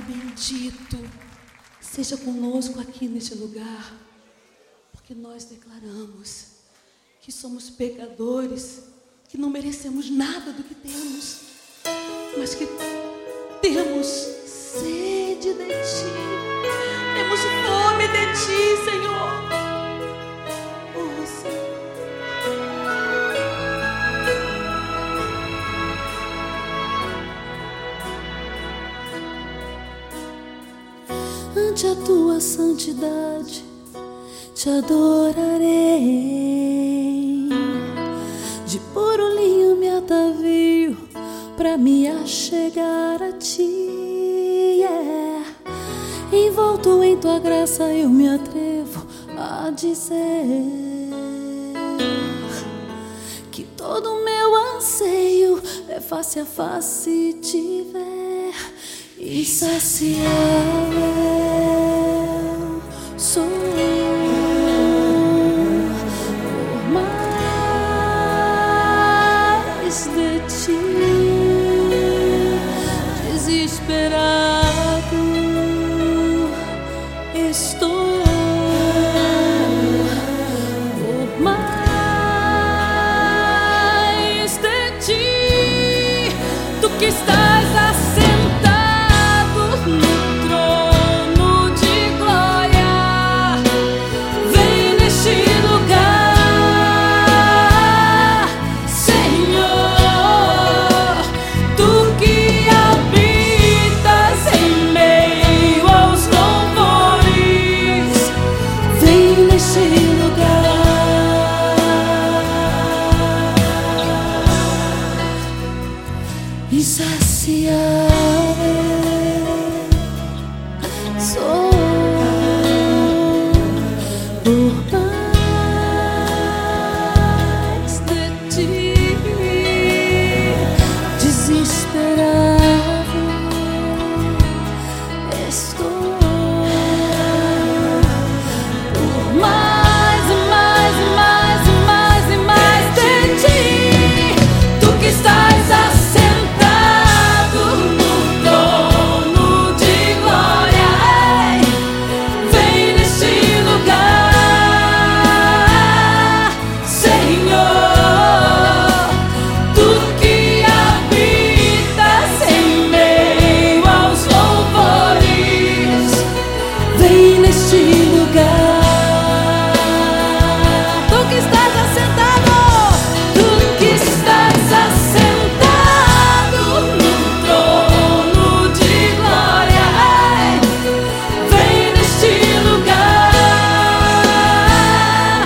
bendito, seja conosco aqui neste lugar, porque nós declaramos que somos pecadores, que não merecemos nada do que temos, mas que temos sede de Ti, temos fome de Ti, Senhor. Oh, Senhor. Ante a Tua santidade Te adorarei, de puro linho me atavio pra me achegar a Ti, yeah. Envolto em Tua graça eu me atrevo a dizer que todo meu anseio é face a face Te ver. Insaciável sou por mais de Ti, desesperado estou por mais de Ti. Tu que estás assentado no trono de glória, vem neste lugar, Senhor. Tu que habitas em meio aos louvores, vem neste lugar. Insaciável sou por mais de Ti, desesperado estou por mais e mais e mais e mais e mais de Ti. Tu que estás assentado no trono de glória, vem neste lugar, Senhor. Tu que habitas em meio aos louvores, vem neste lugar. Tu que estás assentado, Tu que estás assentado no trono de glória, vem neste lugar,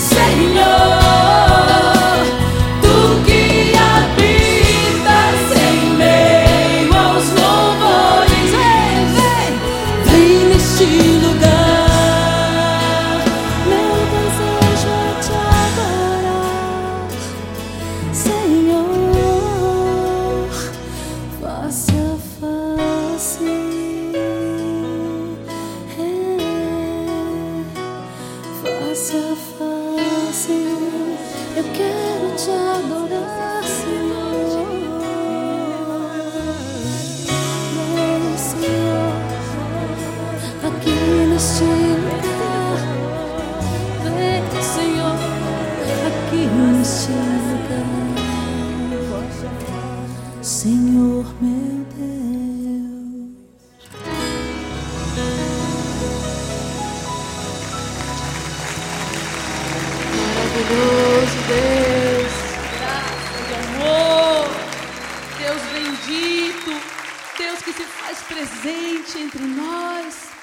Senhor. Tu que habitas em meio aos louvores, vem neste lugar. Meu desejo é Te adorar, Senhor, face a face, face a face. Eu quero Te adorar, Senhor, meu Senhor, aqui neste lugar. Vem, Senhor, aqui neste lugar, Senhor meu Deus. Maravilhoso Deus, graça e amor, Deus bendito, Deus que se faz presente entre nós.